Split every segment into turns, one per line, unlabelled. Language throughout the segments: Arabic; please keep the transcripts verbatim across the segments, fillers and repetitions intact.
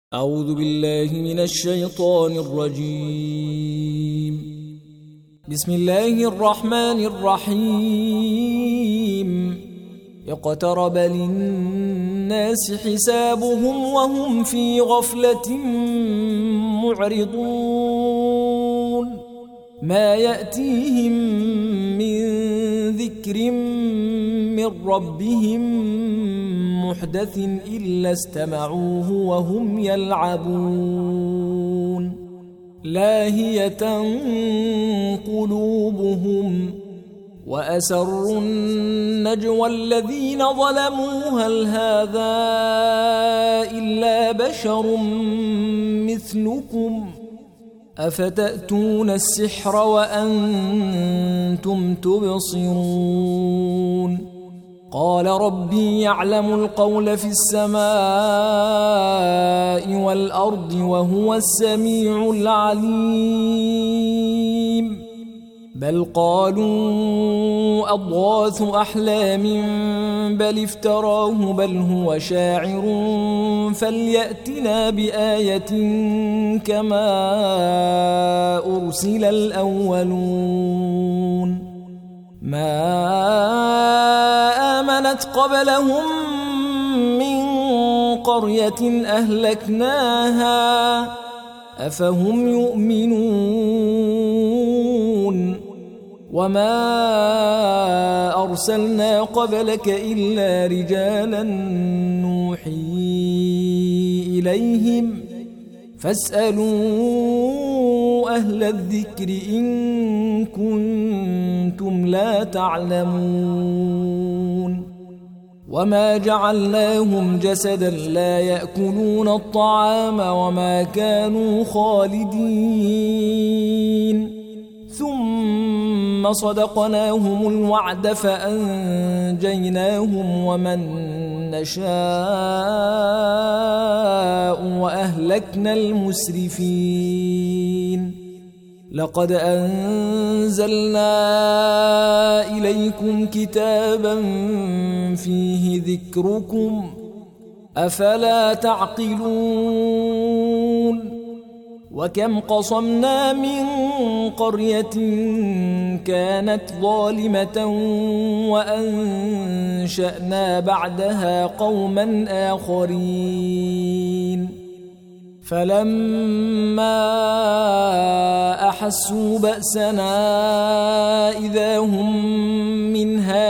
أعوذ بالله من الشيطان الرجيم. بسم الله الرحمن الرحيم. اقترب للناس حسابهم وهم في غفلة معرضون ما يأتيهم من ذكر من ربهم محدث إلا استمعوه وهم يلعبون لاهية قلوبهم وأسروا النجوى الذين ظلموا هل هذا إلا بشر مثلكم أفتأتون السحر وأنتم تبصرون قال ربي يعلم القول في السماء والأرض وهو السميع العليم بل قالوا أضغاث أحلام بل افتراه بل هو شاعر فليأتنا بآية كما أرسل الأولون ما آمنت قبلهم من قرية أهلكناها أفهم يؤمنون وما أرسلنا قبلك إلا رجالا نوحي إليهم فاسألوا أهل الذكر إن كنتم لا تعلمون وما جعلناهم جسدا لا يأكلون الطعام وما كانوا خالدين ثم صدقناهم الوعد فأنجيناهم ومن نشاء وأهلكنا المسرفين لقد أنزلنا إليكم كتابا فيه ذكركم أفلا تعقلون وكم قصمنا من قرية كانت ظالمة وأنشأنا بعدها قوما آخرين فلما أحسوا بأسنا إذا هم منها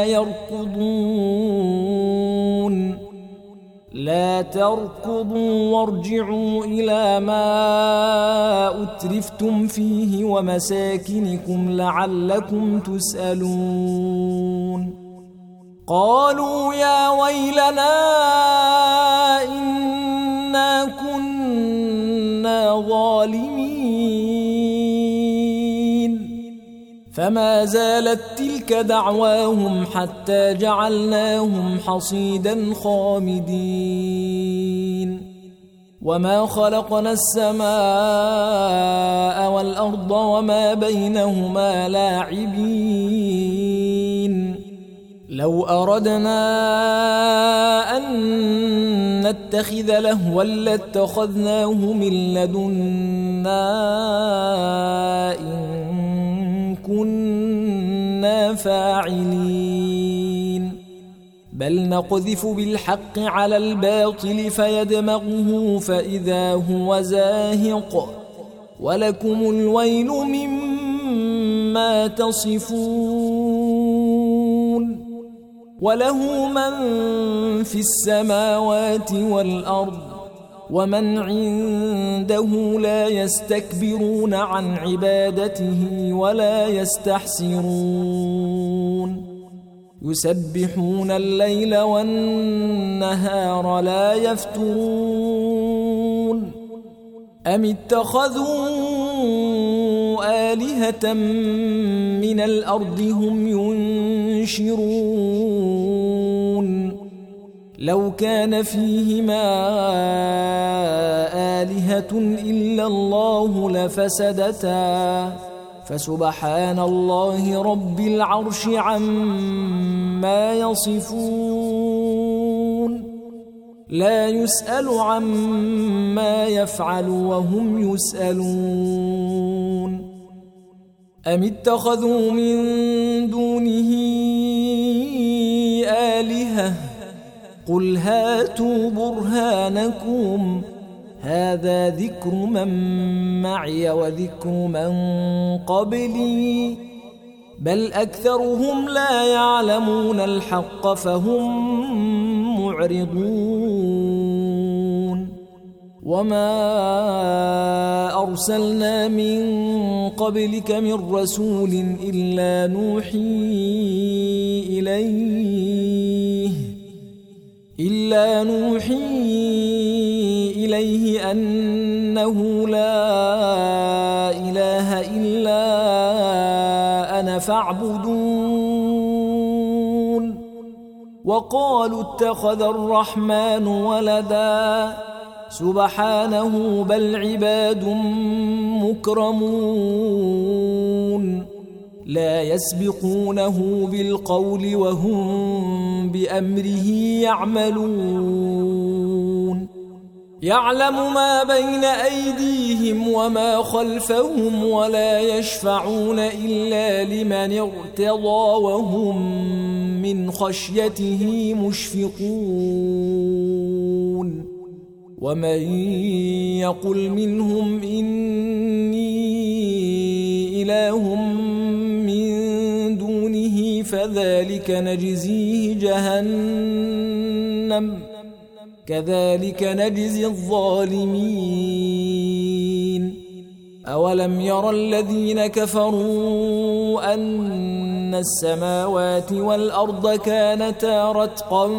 يركضون لا تركضوا وارجعوا إلى ما أترفتم فيه ومساكنكم لعلكم تسألون قالوا يا ويلنا إنا كنا ظالمين فما زالت تلك دعواهم حتى جعلناهم حصيدا خامدين وما خلقنا السماء والأرض وما بينهما لاعبين لو أردنا أن نتخذ لهوا لاتخذناه من لدنا إن كنا فاعلين بل نقذف بالحق على الباطل فيدمغه فإذا هو زاهق ولكم الويل مما تصفون وله من في السماوات والأرض ومن عنده لا يستكبرون عن عبادته ولا يستحسرون يسبحون الليل والنهار لا يفترون أم اتخذوا آلهة من الأرض هم ينشرون لو كان فيهما آلهة إلا الله لفسدتا فسبحان الله رب العرش عما يصفون لا يسأل عما يفعل وهم يسألون أم اتخذوا من دونه آلهة قل هاتوا برهانكم هذا ذكر من معي وذكر من قبلي بل أكثرهم لا يعلمون الحق فهم معرضون وما أرسلنا من قبلك من رسول إلا نوحي إليه إلا نوحي إليه أنه لا إله إلا أنا فاعبدون وقالوا اتخذ الرحمن ولدا سبحانه بل عباد مكرمون لا يسبقونه بالقول وهم بأمره يعملون يعلم ما بين أيديهم وما خلفهم ولا يشفعون إلا لمن ارتضى وهم من خشيته مشفقون ومن يقل منهم إني إله من دونه فذلك نجزيه جهنم كذلك نجزي الظالمين أولم ير الذين كفروا أن السماوات والأرض كانتا رتقا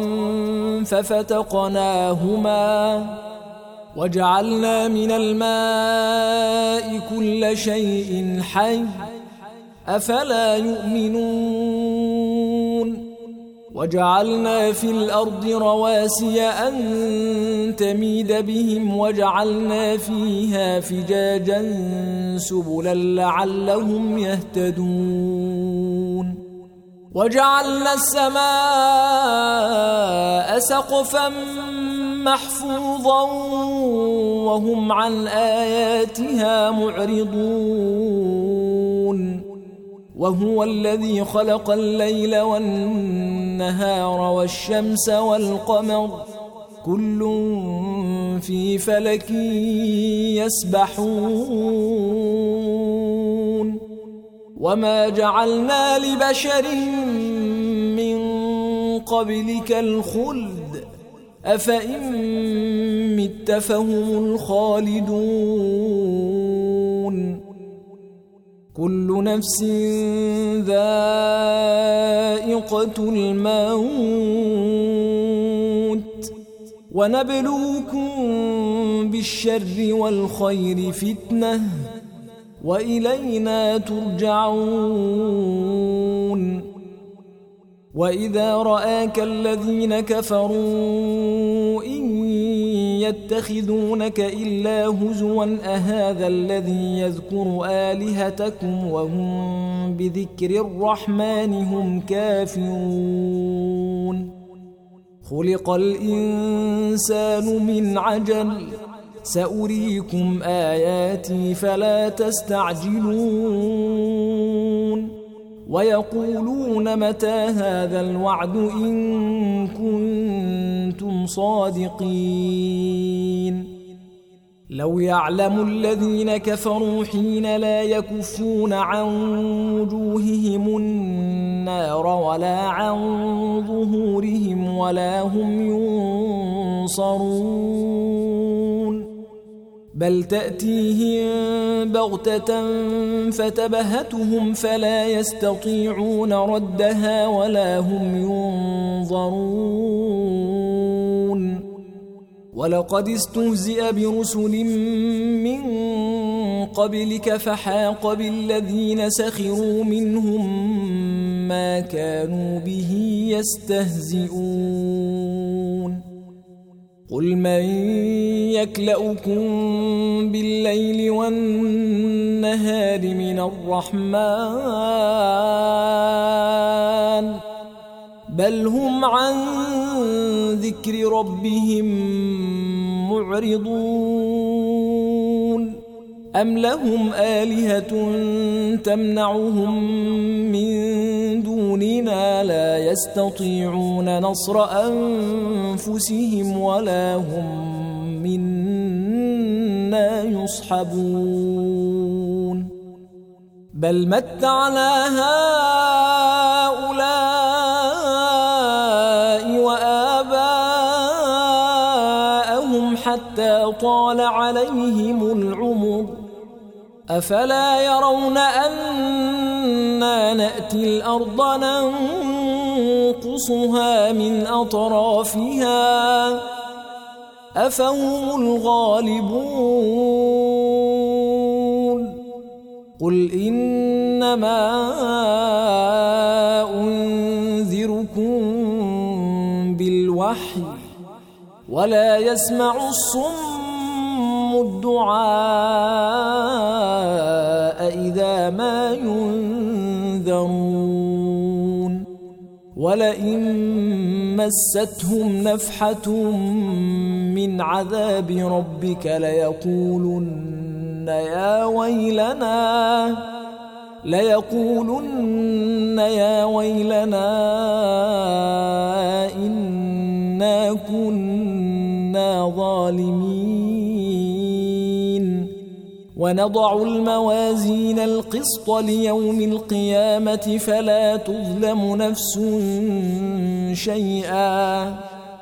ففتقناهما وجعلنا من الماء كل شيء حي أفلا يؤمنون وجعلنا في الأرض رواسي أن تميد بهم وجعلنا فيها فجاجا سبلا لعلهم يهتدون وجعلنا السماء سقفا محفوظا وهم عن آياتها معرضون وهو الذي خلق الليل والنهار والشمس والقمر كل في فلك يسبحون وما جعلنا لبشر من قبلك الخلد أفإن مت فهم الخالدون كل نفس ذائقة الموت ونبلوكم بالشر والخير فتنة وإلينا ترجعون وإذا رآك الذين كفروا إن يتخذونك إلا هزوا أهذا الذي يذكر آلهتكم وهم بذكر الرحمن هم كافرون خلق الإنسان من عجل سأريكم آياتي فلا تستعجلون ويقولون متى هذا الوعد إن كنتم صادقين لو يعلم الذين كفروا حين لا يكفون عن وجوههم النار ولا عن ظهورهم ولا هم ينصرون بل تأتيهم بغتة فتبهتهم فلا يستطيعون ردها ولا هم ينظرون ولقد استهزئ برسل من قبلك فحاق بالذين سخروا منهم ما كانوا به يستهزئون قل من يكلؤكم بالليل والنهار من الرحمن بل هم عن ذكر ربهم معرضون أم لهم آلهة تمنعهم من دوننا لا يستطيعون نصر أنفسهم ولا هم منا يصحبون بل متعنا هؤلاء وآباءهم حتى طال عليهم العمر أفلا يرون أنا نأتي الأرض ننقصها من أطرافها أفهم الغالبون قل إنما أنذركم بالوحي ولا يسمع الصم الدعاء إذا ما ينذرون ولئن مستهم نفحة من عذاب ربك ليقولن يا ويلنا ليقولن يا ويلنا إنا كنا ظالمين ونضع الموازين القسط ليوم القيامة فلا تظلم نفس شيئا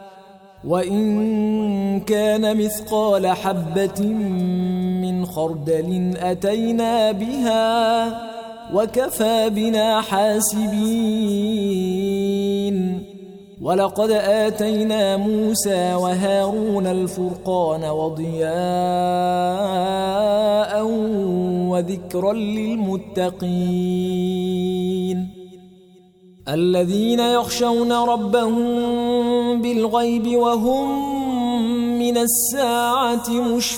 وإن كان مثقال حبة من خردل أتينا بها وكفى بنا حاسبين ولقد آتينا موسى وهارون الفرقان وضياء وذكرا للمتقين الذين يخشون ربهم بالغيب وهم من الساعة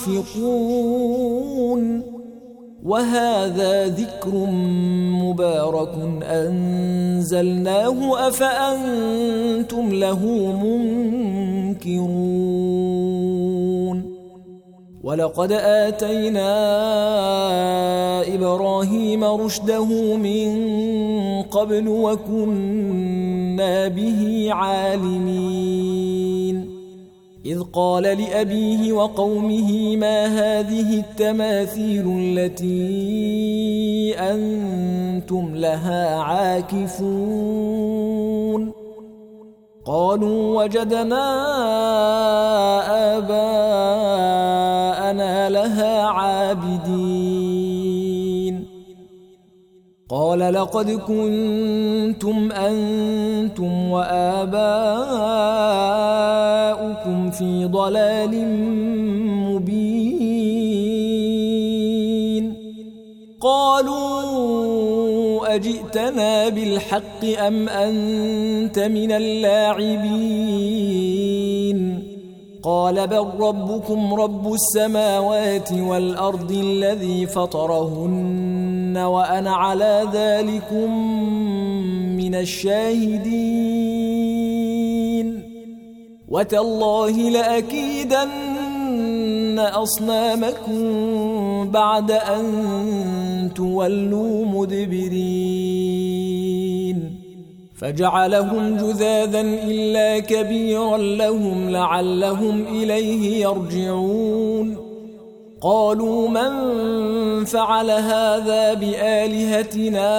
مشفقون وهذا ذكر مبارك أنزلناه أفأنتم له منكرون ولقد آتينا إبراهيم رشده من قبل وكنا به عالمين إذ قال لأبيه وقومه ما هذه التماثيل التي أنتم لها عاكفون قالوا وجدنا آباءنا لها عابدين قال لقد كنتم أنتم وآباؤكم في ضلال مبين قالوا أجئتنا بالحق أم أنت من اللاعبين قال بل ربكم رب السماوات والأرض الذي فطرهن وأنا على ذلكم من الشاهدين وتالله لأكيدن أصنامكم بعد أن تولوا مدبرين فجعلهم جذاذا إلا كبيرا لهم لعلهم إليه يرجعون قالوا من فعل هذا بآلهتنا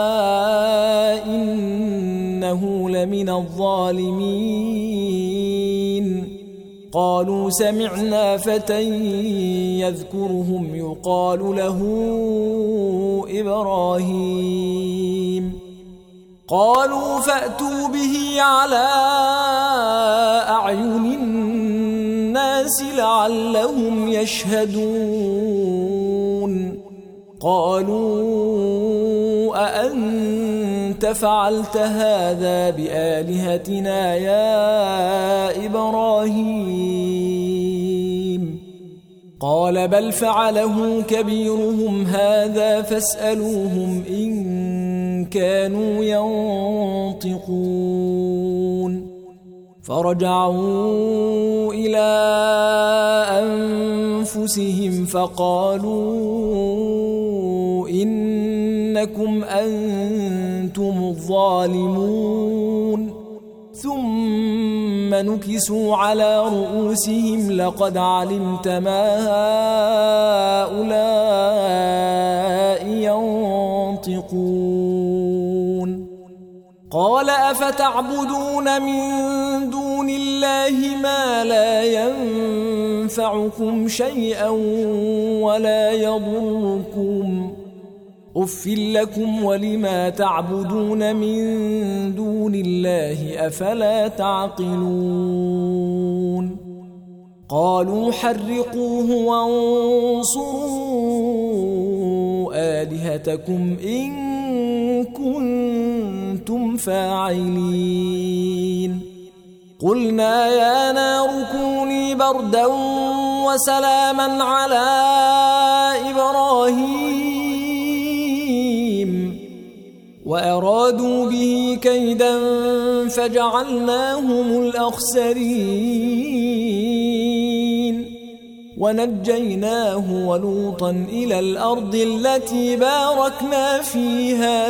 إنه لمن الظالمين قالوا سمعنا فتى يذكرهم يقال له إبراهيم قالوا فأتوا به على أعين الناس لعلهم يشهدون قالوا أأنت فعلت هذا بآلهتنا يا إبراهيم قال بل فعله كبيرهم هذا فاسألوهم إن كانوا ينطقون فرجعوا إلى أنفسهم فقالوا إنكم أنتم الظالمون ثم نكسوا على رؤوسهم لقد علمت ما هؤلاء ينطقون قال أفتعبدون من دون الله ما لا ينفعكم شيئا ولا يضركم أف لكم ولما تعبدون من دون الله أفلا تعقلون قالوا حرقوه وانصروا آلهتكم إن كنتم فاعلين قلنا يا نار كوني بردا وسلاما على إبراهيم وأرادوا به كيدا فجعلناهم الأخسرين ونجيناه ولوطا إلى الأرض التي باركنا فيها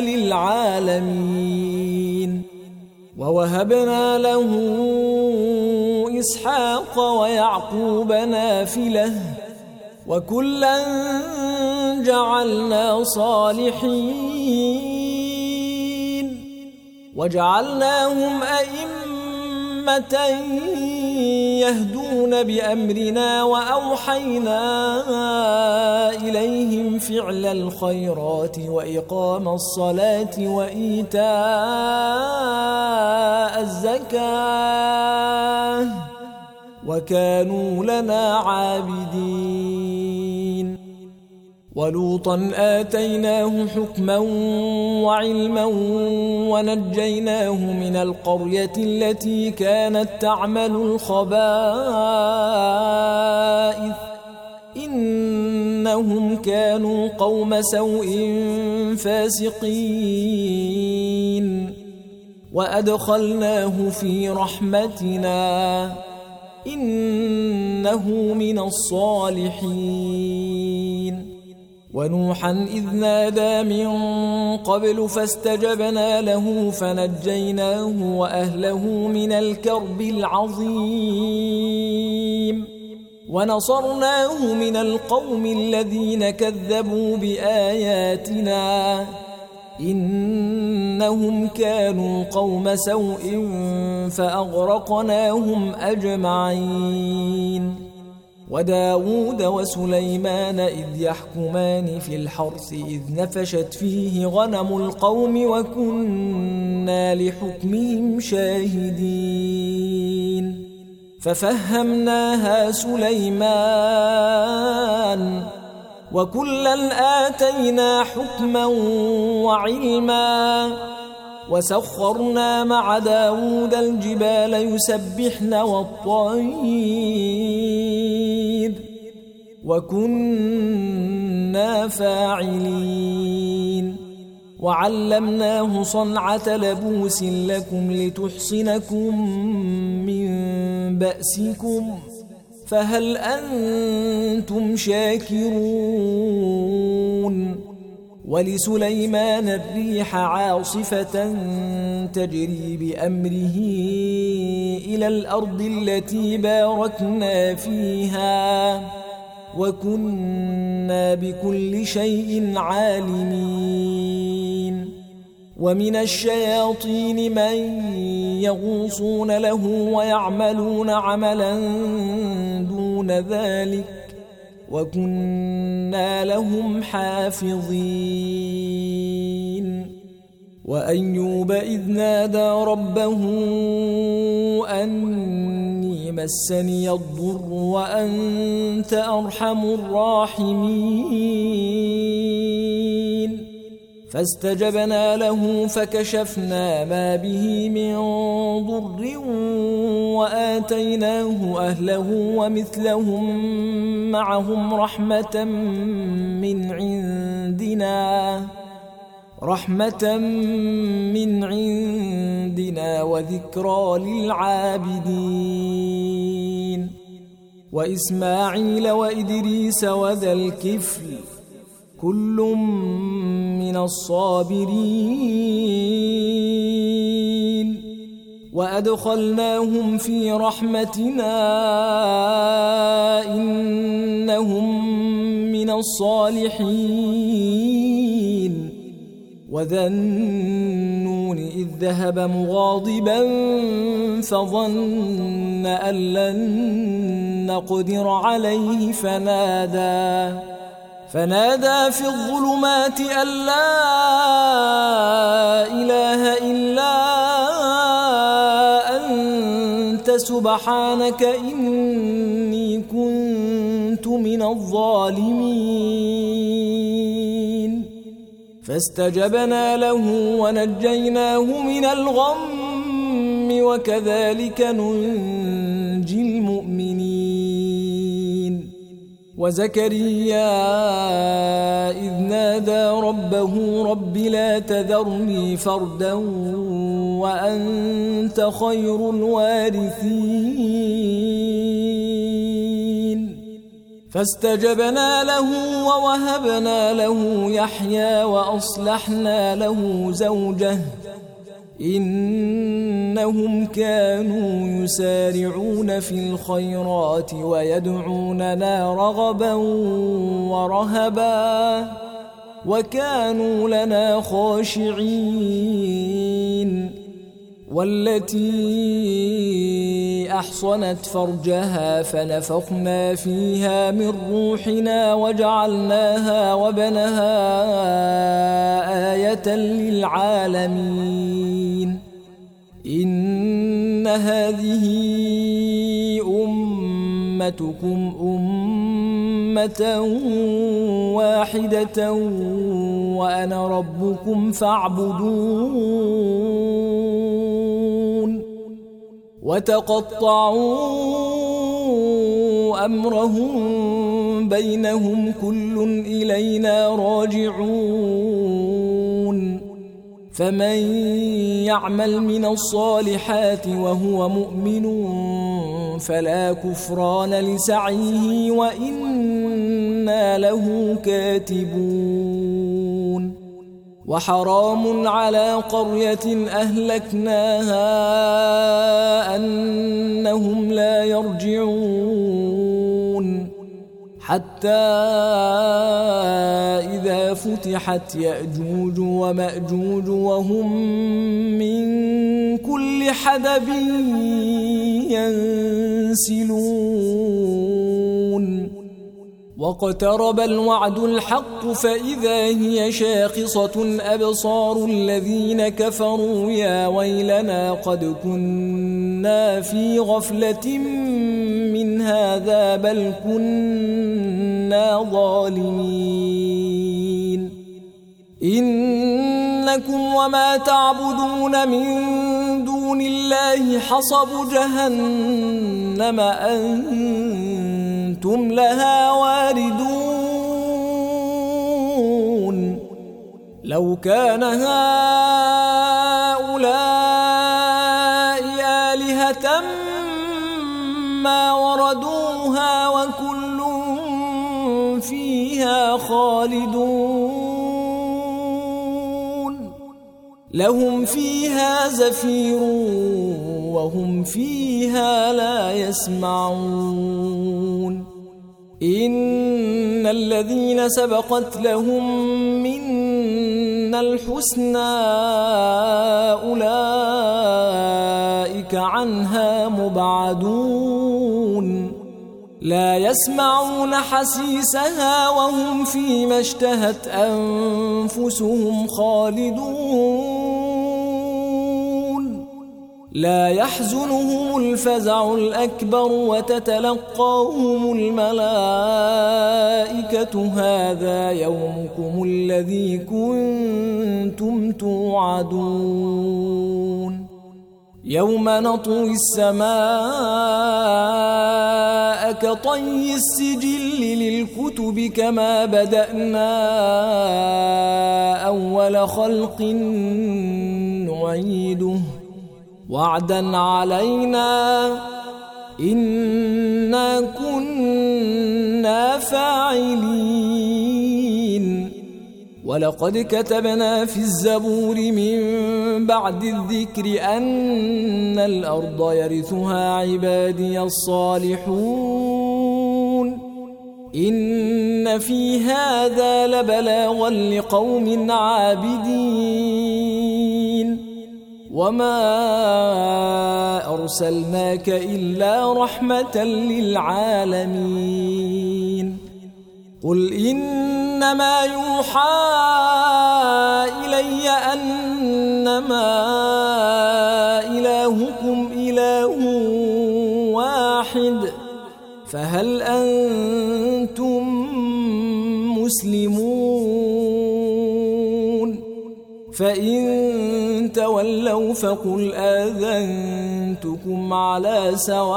للعالمين ووهبنا له إسحاق ويعقوب نافلة وكلا جعلنا صالحين وجعلناهم أئمة يهدون بأمرنا وأوحينا إليهم فعل الخيرات وإقام الصلاة وإيتاء الزكاة وكانوا لنا عابدين ولوطا آتيناه حكما وعلما ونجيناه من القرية التي كانت تعمل الخبائث إنهم كانوا قوم سوء فاسقين وأدخلناه في رحمتنا إنه من الصالحين ونوحا إذ نادى من قبل فاستجبنا له فنجيناه وأهله من الكرب العظيم ونصرناه من القوم الذين كذبوا بآياتنا إنهم كانوا قوم سوء فأغرقناهم أجمعين وداود وسليمان إذ يحكمان في الحرث إذ نفشت فيه غنم القوم وكنا لحكمهم شاهدين ففهمناها سليمان وكلا آتينا حكما وعلما وسخرنا مع داود الجبال يسبحن والطير وكنا فاعلين وعلمناه صنعة لبوس لكم لتحصنكم من بأسكم فهل أنتم شاكرون ولسليمان الريح عاصفة تجري بأمره إلى الأرض التي باركنا فيها وكنا بكل شيء عالمين ومن الشياطين من يغوصون له ويعملون عملا دون ذلك وكنا لهم حافظين وأيوب إذ نادى ربه أني مسني الضر وأنت أرحم الراحمين فاستجبنا له فكشفنا ما به من ضر وآتيناه أهله ومثلهم معهم رحمة من عندنا رحمة من عندنا وذكرى للعابدين وإسماعيل وإدريس وذا الكفل كل من الصابرين وأدخلناهم في رحمتنا إنهم من الصالحين وذا النون إذ ذهب مغاضبا فظن أن لن نقدر عليه فنادى فنادى في الظلمات أن لا إله إلا أنت سبحانك إني كنت من الظالمين فاستجبنا له ونجيناه من الغم وكذلك ننجي المؤمنين وزكريا إذ نادى ربه رب لا تذرني فردا وأنت خير الوارثين فاستجبنا له ووهبنا له يحيى وأصلحنا له زوجه إنهم كانوا يسارعون في الخيرات ويدعوننا رغبا ورهبا وكانوا لنا خاشعين والتي أحصنت فرجها فنفخنا فيها من روحنا وجعلناها وبنها آية للعالمين إن هذه أمتكم أمة واحدة وأنا ربكم فاعبدون وتقطعوا أمرهم بينهم كل إلينا راجعون فمن يعمل من الصالحات وهو مؤمن فلا كفران لسعيه وإنا له كاتبون وحرام على قرية أهلكناها أنهم لا يرجعون حتى إذا فتحت يأجوج ومأجوج وهم من كل حدب ينسلون واقترب الوعد الحق فإذا هي شاخصة أبصار الذين كفروا يا ويلنا قد كنا في غفلة من هذا بل كنا ظالمين إنكم وما تعبدون من دون الله حصب جهنم أنتم لها واردون لو كان هؤلاء آلهة ما وردوها وكل فيها خالدون لهم فيها زفير وهم فيها لا يسمعون إن الذين سبقت لهم منا الحسنى أولئك عنها مبعدون لا يسمعون حسيسها وهم فيما اشتهت أنفسهم خالدون لا يحزنهم الفزع الأكبر وتتلقاهم الملائكة هذا يومكم الذي كنتم توعدون يوم نطوي السماء كطي السجل للكتب الكتب كما بدأنا أول خلق نعيده وعدا علينا إنا كنا فاعلين ولقد كتبنا في الزبور من بعد الذكر أن الأرض يرثها عبادي الصالحون إن في هذا لبلاغا لقوم عابدين وما أرسلناك إلا رحمة للعالمين قل إنما يوحى إلي أنما إلهكم إله واحد فهل أنتم مسلمون فإن تولوا فقل آذنتكم على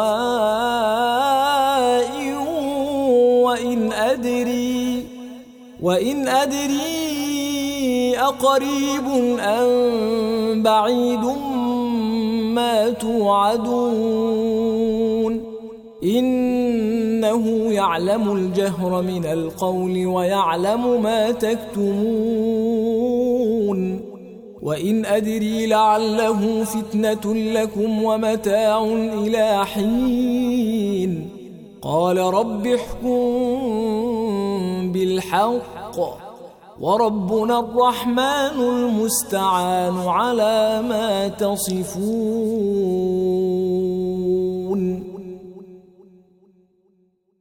سواء وإن أدري وإن أدري أقريب أم بعيد ما توعدون إنه يعلم الجهر من القول ويعلم ما تكتمون وإن أدري لعله فتنة لكم ومتاع إلى حين قال رب احكم بالحق وربنا الرحمن المستعان على ما تصفون.